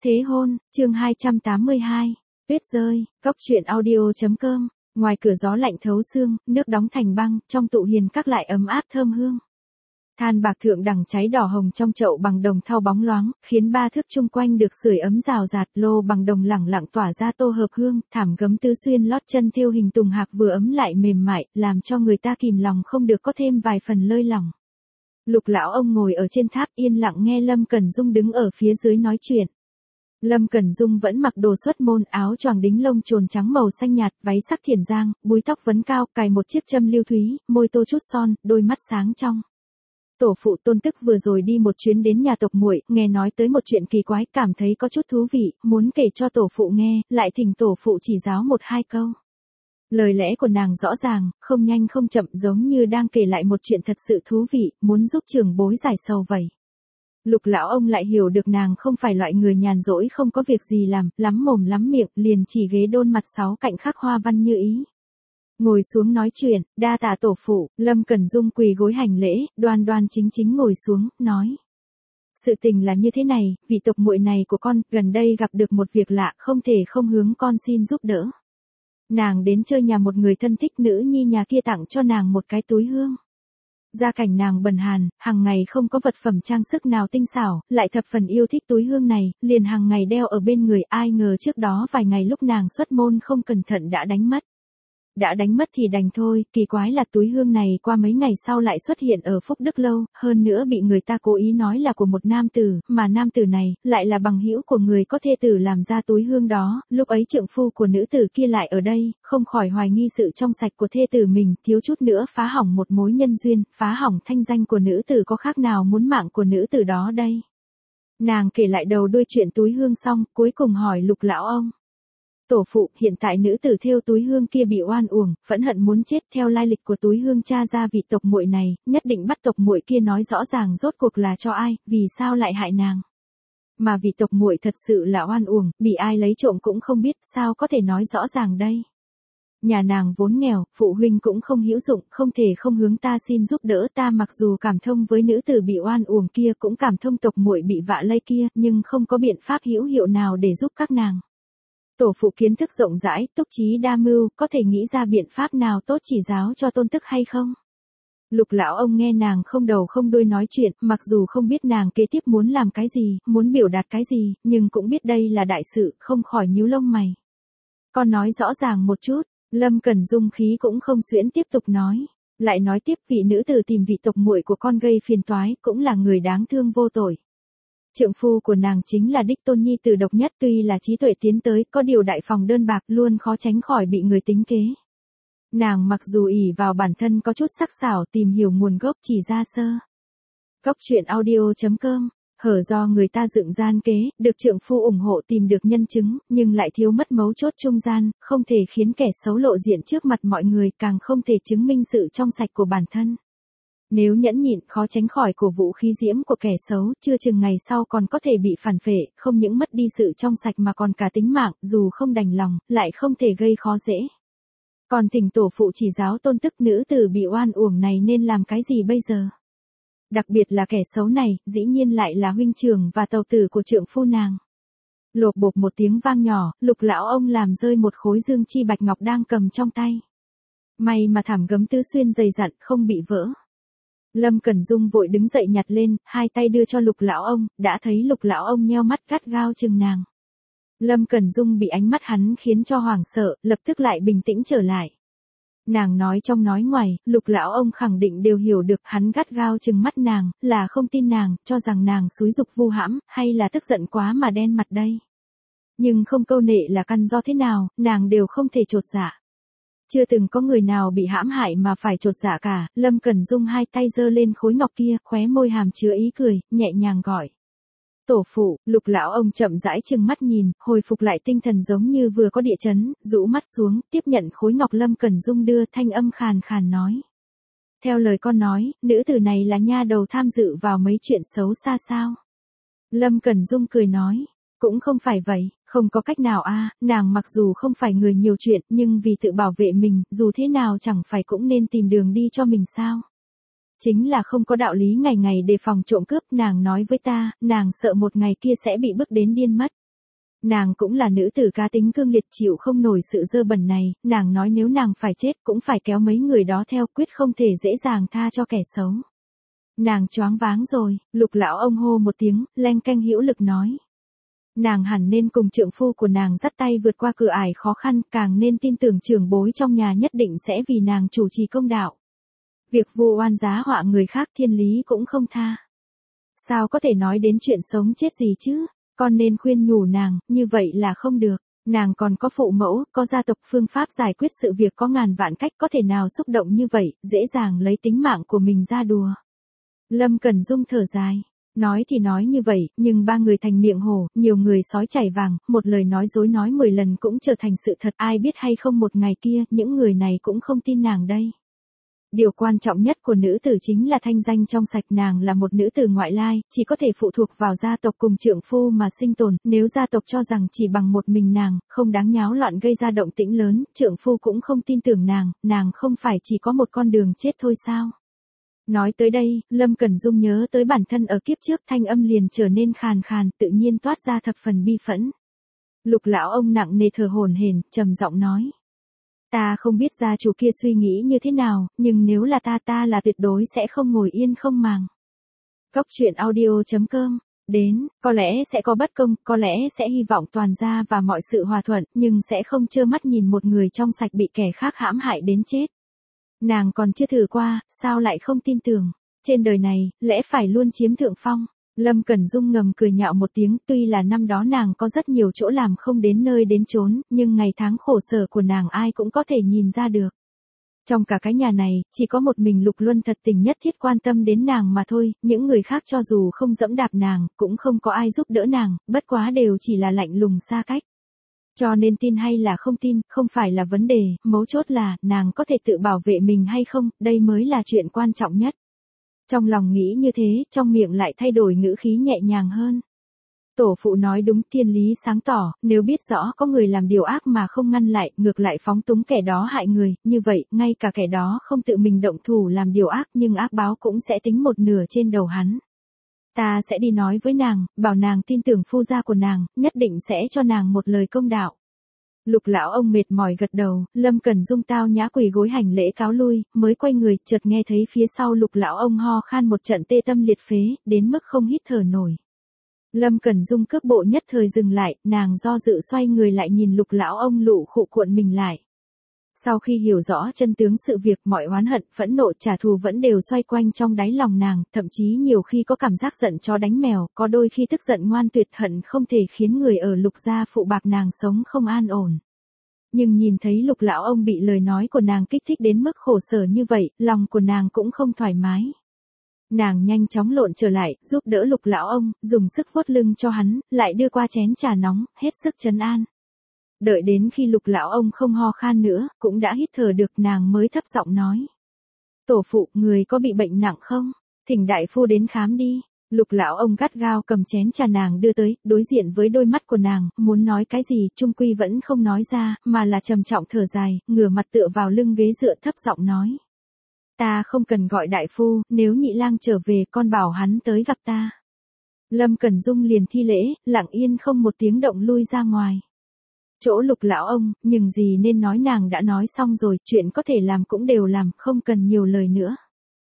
Thế hôn, chương 282. Tuyết rơi, góc truyện audio.com. Ngoài cửa gió lạnh thấu xương, nước đóng thành băng, trong tụ hiền các lại ấm áp thơm hương. Than bạc thượng đẳng cháy đỏ hồng trong chậu bằng đồng thau bóng loáng, khiến ba thước chung quanh được sưởi ấm rào rạt. Lô bằng đồng lẳng lặng tỏa ra tô hợp hương, thảm gấm tứ xuyên lót chân thêu hình tùng hạc vừa ấm lại mềm mại, làm cho người ta kìm lòng không được có thêm vài phần lơi lỏng. Lục lão ông ngồi ở trên tháp yên lặng nghe Lâm Cẩn Dung đứng ở phía dưới nói chuyện. Lâm Cẩn Dung vẫn mặc đồ xuất môn, áo choàng đính lông chồn trắng màu xanh nhạt, váy sắc thiền giang, búi tóc vấn cao, cài một chiếc châm lưu thúy, môi tô chút son, đôi mắt sáng trong. Tổ phụ Tôn Tức vừa rồi đi một chuyến đến nhà tộc muội, nghe nói tới một chuyện kỳ quái, cảm thấy có chút thú vị, muốn kể cho tổ phụ nghe, lại thỉnh tổ phụ chỉ giáo một hai câu. Lời lẽ của nàng rõ ràng, không nhanh không chậm, giống như đang kể lại một chuyện thật sự thú vị, muốn giúp trưởng bối giải sầu vậy. Lục lão ông lại hiểu được nàng không phải loại người nhàn rỗi không có việc gì làm, lắm mồm lắm miệng, liền chỉ ghế đôn mặt sáu cạnh khắc hoa văn như ý. Ngồi xuống nói chuyện, đa tạ tổ phụ. Lâm Cẩn Dung quỳ gối hành lễ, đoan đoan chính chính ngồi xuống, nói. Sự tình là như thế này, vị tộc muội này của con, gần đây gặp được một việc lạ, không thể không hướng con xin giúp đỡ. Nàng đến chơi nhà một người thân thích nữ nhi nhà kia tặng cho nàng một cái túi hương. Gia cảnh nàng bần hàn, hàng ngày không có vật phẩm trang sức nào tinh xảo, lại thập phần yêu thích túi hương này, liền hàng ngày đeo ở bên người. Ai ngờ trước đó vài ngày lúc nàng xuất môn không cẩn thận đã đánh mất. Đã đánh mất thì đành thôi, kỳ quái là túi hương này qua mấy ngày sau lại xuất hiện ở Phúc Đức Lâu, hơn nữa bị người ta cố ý nói là của một nam tử, mà nam tử này lại là bằng hữu của người có thê tử làm ra túi hương đó. Lúc ấy trượng phu của nữ tử kia lại ở đây, không khỏi hoài nghi sự trong sạch của thê tử mình, thiếu chút nữa phá hỏng một mối nhân duyên, phá hỏng thanh danh của nữ tử, có khác nào muốn mạng của nữ tử đó đây. Nàng kể lại đầu đuôi chuyện túi hương xong, cuối cùng hỏi Lục lão ông. Tổ phụ, hiện tại nữ tử thêu túi hương kia bị oan uổng, phẫn hận muốn chết, theo lai lịch của túi hương tra ra vị tộc muội này, nhất định bắt tộc muội kia nói rõ ràng rốt cuộc là cho ai, vì sao lại hại nàng. Mà vị tộc muội thật sự là oan uổng, bị ai lấy trộm cũng không biết, sao có thể nói rõ ràng đây. Nhà nàng vốn nghèo, phụ huynh cũng không hữu dụng, không thể không hướng ta xin giúp đỡ. Ta mặc dù cảm thông với nữ tử bị oan uổng kia, cũng cảm thông tộc muội bị vạ lây kia, nhưng không có biện pháp hữu hiệu nào để giúp các nàng. Tổ phụ kiến thức rộng rãi, túc trí đa mưu, có thể nghĩ ra biện pháp nào tốt chỉ giáo cho Tôn Tức hay không? Lục lão ông nghe nàng không đầu không đuôi nói chuyện, mặc dù không biết nàng kế tiếp muốn làm cái gì, muốn biểu đạt cái gì, nhưng cũng biết đây là đại sự, không khỏi nhíu lông mày. Con nói rõ ràng một chút. Lâm Cẩn Dung khí cũng không xuyễn tiếp tục nói. Lại nói tiếp, vị nữ tử tìm vị tộc muội của con gây phiền toái, cũng là người đáng thương vô tội. Trượng phu của nàng chính là đích tôn nhi tử độc nhất, tuy là trí tuệ tiến tới, có điều đại phòng đơn bạc, luôn khó tránh khỏi bị người tính kế. Nàng mặc dù ỷ vào bản thân có chút sắc sảo, tìm hiểu nguồn gốc chỉ ra sơ. Góc truyện audio.com. Hở do người ta dựng gian kế, được trượng phu ủng hộ tìm được nhân chứng, nhưng lại thiếu mất mấu chốt trung gian, không thể khiến kẻ xấu lộ diện trước mặt mọi người, càng không thể chứng minh sự trong sạch của bản thân. Nếu nhẫn nhịn, khó tránh khỏi cổ vũ khí diễm của kẻ xấu, chưa chừng ngày sau còn có thể bị phản phệ, không những mất đi sự trong sạch mà còn cả tính mạng, dù không đành lòng, lại không thể gây khó dễ. Còn thỉnh tổ phụ chỉ giáo Tôn Tức, nữ tử bị oan uổng này nên làm cái gì bây giờ? Đặc biệt là kẻ xấu này, dĩ nhiên lại là huynh trưởng và tàu tử của trượng phu nàng. Lộp bộp một tiếng vang nhỏ, Lục lão ông làm rơi một khối dương chi bạch ngọc đang cầm trong tay. May mà thảm gấm tứ xuyên dày dặn, không bị vỡ. Lâm Cẩn Dung vội đứng dậy nhặt lên, hai tay đưa cho Lục lão ông, đã thấy Lục lão ông nheo mắt gắt gao chừng nàng. Lâm Cẩn Dung bị ánh mắt hắn khiến cho hoảng sợ, lập tức lại bình tĩnh trở lại. Nàng nói trong nói ngoài, Lục lão ông khẳng định đều hiểu được, hắn gắt gao chừng mắt nàng, là không tin nàng, cho rằng nàng xúi giục vu hãm, hay là tức giận quá mà đen mặt đây. Nhưng không câu nệ là căn do thế nào, nàng đều không thể chột dạ. Chưa từng có người nào bị hãm hại mà phải chột dạ cả. Lâm Cẩn Dung hai tay giơ lên khối ngọc kia, khóe môi hàm chứa ý cười, nhẹ nhàng gọi. Tổ phụ. Lục lão ông chậm rãi trừng mắt nhìn, hồi phục lại tinh thần giống như vừa có địa chấn, rũ mắt xuống, tiếp nhận khối ngọc Lâm Cẩn Dung đưa, thanh âm khàn khàn nói. Theo lời con nói, nữ tử này là nha đầu tham dự vào mấy chuyện xấu xa sao? Lâm Cẩn Dung cười nói. Cũng không phải vậy, không có cách nào nàng mặc dù không phải người nhiều chuyện, nhưng vì tự bảo vệ mình, dù thế nào chẳng phải cũng nên tìm đường đi cho mình sao? Chính là không có đạo lý ngày ngày đề phòng trộm cướp, nàng nói với ta, nàng sợ một ngày kia sẽ bị bức đến điên mất. Nàng cũng là nữ tử cá tính cương liệt chịu không nổi sự dơ bẩn này, nàng nói nếu nàng phải chết cũng phải kéo mấy người đó theo, quyết không thể dễ dàng tha cho kẻ xấu. Nàng choáng váng rồi, Lục lão ông hô một tiếng, leng keng hữu lực nói. Nàng hẳn nên cùng trượng phu của nàng dắt tay vượt qua cửa ải khó khăn, càng nên tin tưởng trưởng bối trong nhà nhất định sẽ vì nàng chủ trì công đạo. Việc vu oan giá họa người khác thiên lý cũng không tha. Sao có thể nói đến chuyện sống chết gì chứ? Con nên khuyên nhủ nàng, như vậy là không được. Nàng còn có phụ mẫu, có gia tộc, phương pháp giải quyết sự việc có ngàn vạn cách, có thể nào xúc động như vậy, dễ dàng lấy tính mạng của mình ra đùa. Lâm Cẩn Dung thở dài. Nói thì nói như vậy, nhưng ba người thành miệng hổ, nhiều người sói chảy vàng, một lời nói dối nói 10 lần cũng trở thành sự thật, ai biết hay không một ngày kia, những người này cũng không tin nàng đây. Điều quan trọng nhất của nữ tử chính là thanh danh trong sạch, nàng là một nữ tử ngoại lai, chỉ có thể phụ thuộc vào gia tộc cùng trượng phu mà sinh tồn, nếu gia tộc cho rằng chỉ bằng một mình nàng, không đáng nháo loạn gây ra động tĩnh lớn, trượng phu cũng không tin tưởng nàng không phải chỉ có một con đường chết thôi sao? Nói tới đây, Lâm Cẩn Dung nhớ tới bản thân ở kiếp trước, thanh âm liền trở nên khàn khàn, tự nhiên toát ra thập phần bi phẫn. Lục lão ông nặng nề thở hổn hển, trầm giọng nói. Ta không biết gia chủ kia suy nghĩ như thế nào, nhưng nếu là ta là tuyệt đối sẽ không ngồi yên không màng. Cốc truyện audio.com. Đến, có lẽ sẽ có bất công, có lẽ sẽ hy vọng toàn gia và mọi sự hòa thuận, nhưng sẽ không trơ mắt nhìn một người trong sạch bị kẻ khác hãm hại đến chết. Nàng còn chưa thử qua, sao lại không tin tưởng? Trên đời này, lẽ phải luôn chiếm thượng phong. Lâm Cẩn Dung ngầm cười nhạo một tiếng, tuy là năm đó nàng có rất nhiều chỗ làm không đến nơi đến chốn, nhưng ngày tháng khổ sở của nàng ai cũng có thể nhìn ra được. Trong cả cái nhà này, chỉ có một mình Lục Luân thật tình nhất thiết quan tâm đến nàng mà thôi, những người khác cho dù không dẫm đạp nàng, cũng không có ai giúp đỡ nàng, bất quá đều chỉ là lạnh lùng xa cách. Cho nên tin hay là không tin, không phải là vấn đề, mấu chốt là, nàng có thể tự bảo vệ mình hay không, đây mới là chuyện quan trọng nhất. Trong lòng nghĩ như thế, trong miệng lại thay đổi ngữ khí nhẹ nhàng hơn. Tổ phụ nói đúng, thiên lý sáng tỏ, nếu biết rõ có người làm điều ác mà không ngăn lại, ngược lại phóng túng kẻ đó hại người, như vậy, ngay cả kẻ đó không tự mình động thủ làm điều ác nhưng ác báo cũng sẽ tính một nửa trên đầu hắn. Ta sẽ đi nói với nàng, bảo nàng tin tưởng phu gia của nàng, nhất định sẽ cho nàng một lời công đạo. Lục lão ông mệt mỏi gật đầu, Lâm Cẩn Dung tao nhã quỳ gối hành lễ cáo lui, mới quay người, chợt nghe thấy phía sau Lục lão ông ho khan một trận tê tâm liệt phế, đến mức không hít thở nổi. Lâm Cẩn Dung cước bộ nhất thời dừng lại, nàng do dự xoay người lại nhìn Lục lão ông lụ khụ cuộn mình lại. Sau khi hiểu rõ chân tướng sự việc, mọi oán hận, phẫn nộ, trả thù vẫn đều xoay quanh trong đáy lòng nàng, thậm chí nhiều khi có cảm giác giận chó đánh mèo, có đôi khi tức giận ngoan tuyệt, hận không thể khiến người ở Lục gia phụ bạc nàng sống không an ổn. Nhưng nhìn thấy Lục lão ông bị lời nói của nàng kích thích đến mức khổ sở như vậy, lòng của nàng cũng không thoải mái. Nàng nhanh chóng lộn trở lại, giúp đỡ Lục lão ông, dùng sức vuốt lưng cho hắn, lại đưa qua chén trà nóng, hết sức trấn an. Đợi đến khi Lục lão ông không ho khan nữa, cũng đã hít thở được, nàng mới thấp giọng nói. Tổ phụ, người có bị bệnh nặng không? Thỉnh đại phu đến khám đi. Lục lão ông gắt gao cầm chén trà nàng đưa tới, đối diện với đôi mắt của nàng, muốn nói cái gì, chung quy vẫn không nói ra, mà là trầm trọng thở dài, ngửa mặt tựa vào lưng ghế dựa thấp giọng nói. Ta không cần gọi đại phu, nếu nhị lang trở về con bảo hắn tới gặp ta. Lâm Cẩn Dung liền thi lễ, lặng yên không một tiếng động lui ra ngoài. Chỗ Lục lão ông, nhưng gì nên nói nàng đã nói xong rồi, chuyện có thể làm cũng đều làm, không cần nhiều lời nữa.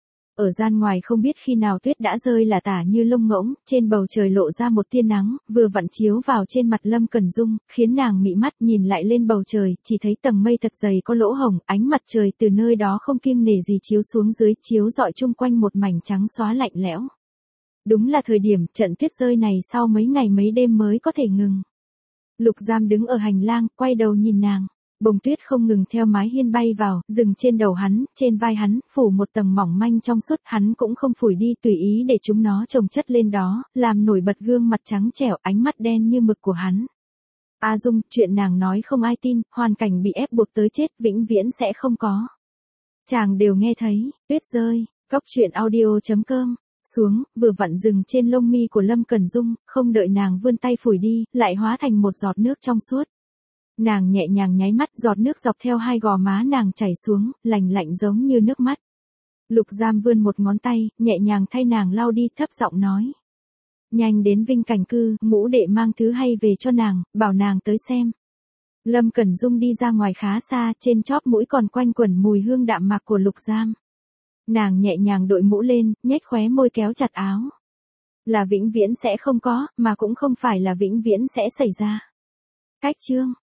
Ở gian ngoài không biết khi nào tuyết đã rơi là tả như lông ngỗng, trên bầu trời lộ ra một tia nắng, vừa vặn chiếu vào trên mặt Lâm Cẩn Dung, khiến nàng mị mắt nhìn lại lên bầu trời, chỉ thấy tầng mây thật dày có lỗ hổng, ánh mặt trời từ nơi đó không kiêng nể gì chiếu xuống dưới, chiếu rọi chung quanh một mảnh trắng xóa lạnh lẽo. Đúng là thời điểm trận tuyết rơi này sau mấy ngày mấy đêm mới có thể ngừng. Lục Giam đứng ở hành lang, quay đầu nhìn nàng. Bông tuyết không ngừng theo mái hiên bay vào, dừng trên đầu hắn, trên vai hắn, phủ một tầng mỏng manh trong suốt, hắn cũng không phủi đi, tùy ý để chúng nó chồng chất lên đó, làm nổi bật gương mặt trắng trẻo, ánh mắt đen như mực của hắn. A Dung, chuyện nàng nói không ai tin, hoàn cảnh bị ép buộc tới chết, vĩnh viễn sẽ không có. Chàng đều nghe thấy, tuyết rơi, cốc truyện audio.com. Xuống, vừa vặn dừng trên lông mi của Lâm Cẩn Dung, không đợi nàng vươn tay phủi đi, lại hóa thành một giọt nước trong suốt. Nàng nhẹ nhàng nháy mắt, giọt nước dọc theo hai gò má nàng chảy xuống, lạnh lạnh giống như nước mắt. Lục Giam vươn một ngón tay, nhẹ nhàng thay nàng lau đi, thấp giọng nói. Nhanh đến Vinh Cảnh Cư, ngũ đệ mang thứ hay về cho nàng, bảo nàng tới xem. Lâm Cẩn Dung đi ra ngoài khá xa, trên chóp mũi còn quanh quẩn mùi hương đạm mạc của Lục Giam. Nàng nhẹ nhàng đội mũ lên, nhếch khóe môi kéo chặt áo. Là vĩnh viễn sẽ không có, mà cũng không phải là vĩnh viễn sẽ xảy ra. Cách chương